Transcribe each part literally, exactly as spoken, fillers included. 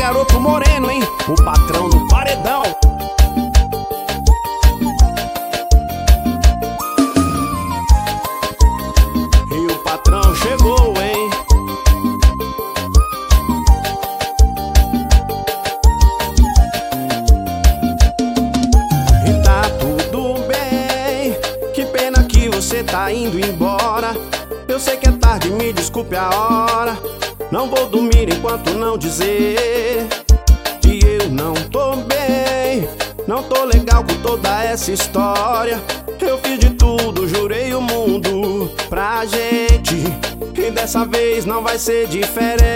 garoto moreno, hein? O patrão no paredão. E o patrão chegou, hein? E tá tudo bem, que pena que você tá indo embora. Eu sei que é tarde, me desculpe a hora. Não vou dormir enquanto não dizer que eu não tô bem. Não tô legal com toda essa história. Eu fiz de tudo, jurei o mundo pra gente, e dessa vez não vai ser diferente.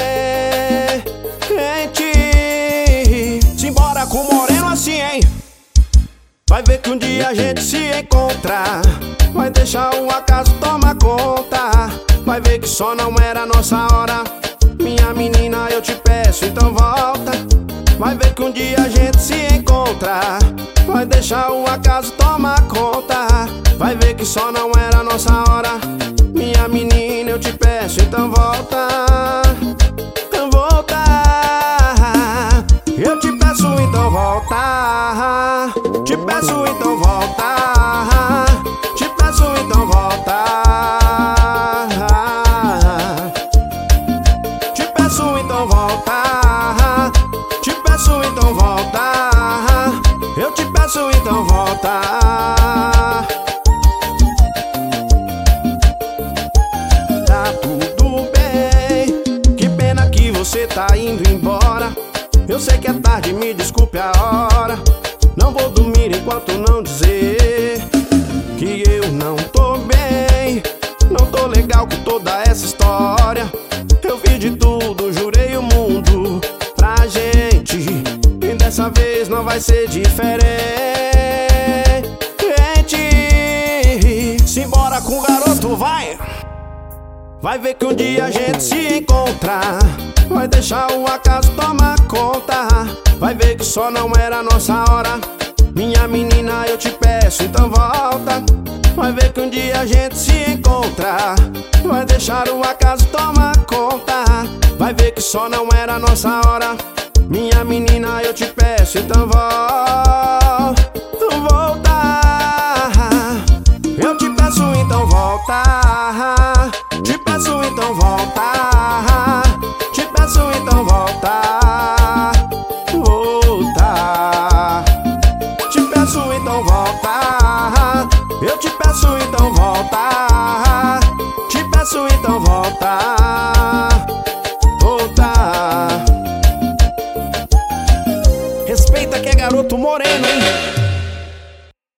Simbora com o moreno assim, hein? Vai ver que um dia a gente se encontra. Vai deixar o acaso tomar conta. Vai ver que só não era nossa hora. Minha menina, eu te peço, então volta. Vai ver que um dia a gente se encontra. Vai deixar o acaso tomar conta. Vai ver que só não era nossa hora. Minha menina, eu te peço, então volta. Volta. Eu te peço, então volta. Te peço, então volta. Te peço, então volta. Te peço, então volta. Te peço, então volta. Eu te peço, então volta. Tá tudo bem, que pena que você tá indo embora. Eu sei que é tarde, me desculpe a hora. Não vou dormir enquanto não dizer que eu não tô bem. Não tô legal com toda essa história. Eu fiz de tudo, jurei o mundo pra gente, e dessa vez não vai ser diferente. Simbora com o garoto, vai! Vai ver que um dia a gente se encontra. Vai deixar o acaso tomar conta. Vai ver que só não era nossa hora. Minha menina, eu te peço, então volta. Vai ver que um dia a gente se encontra. Vai deixar o acaso tomar conta. Vai ver que só não era nossa hora. Minha menina, eu te peço, então volta. Volta. Eu te peço, então volta. Te peço, então volta. Te peço, então volta. Volta. Te peço, então volta. Eu te peço, então volta. Te peço, então volta. Volta. Respeita que é garoto moreno, hein?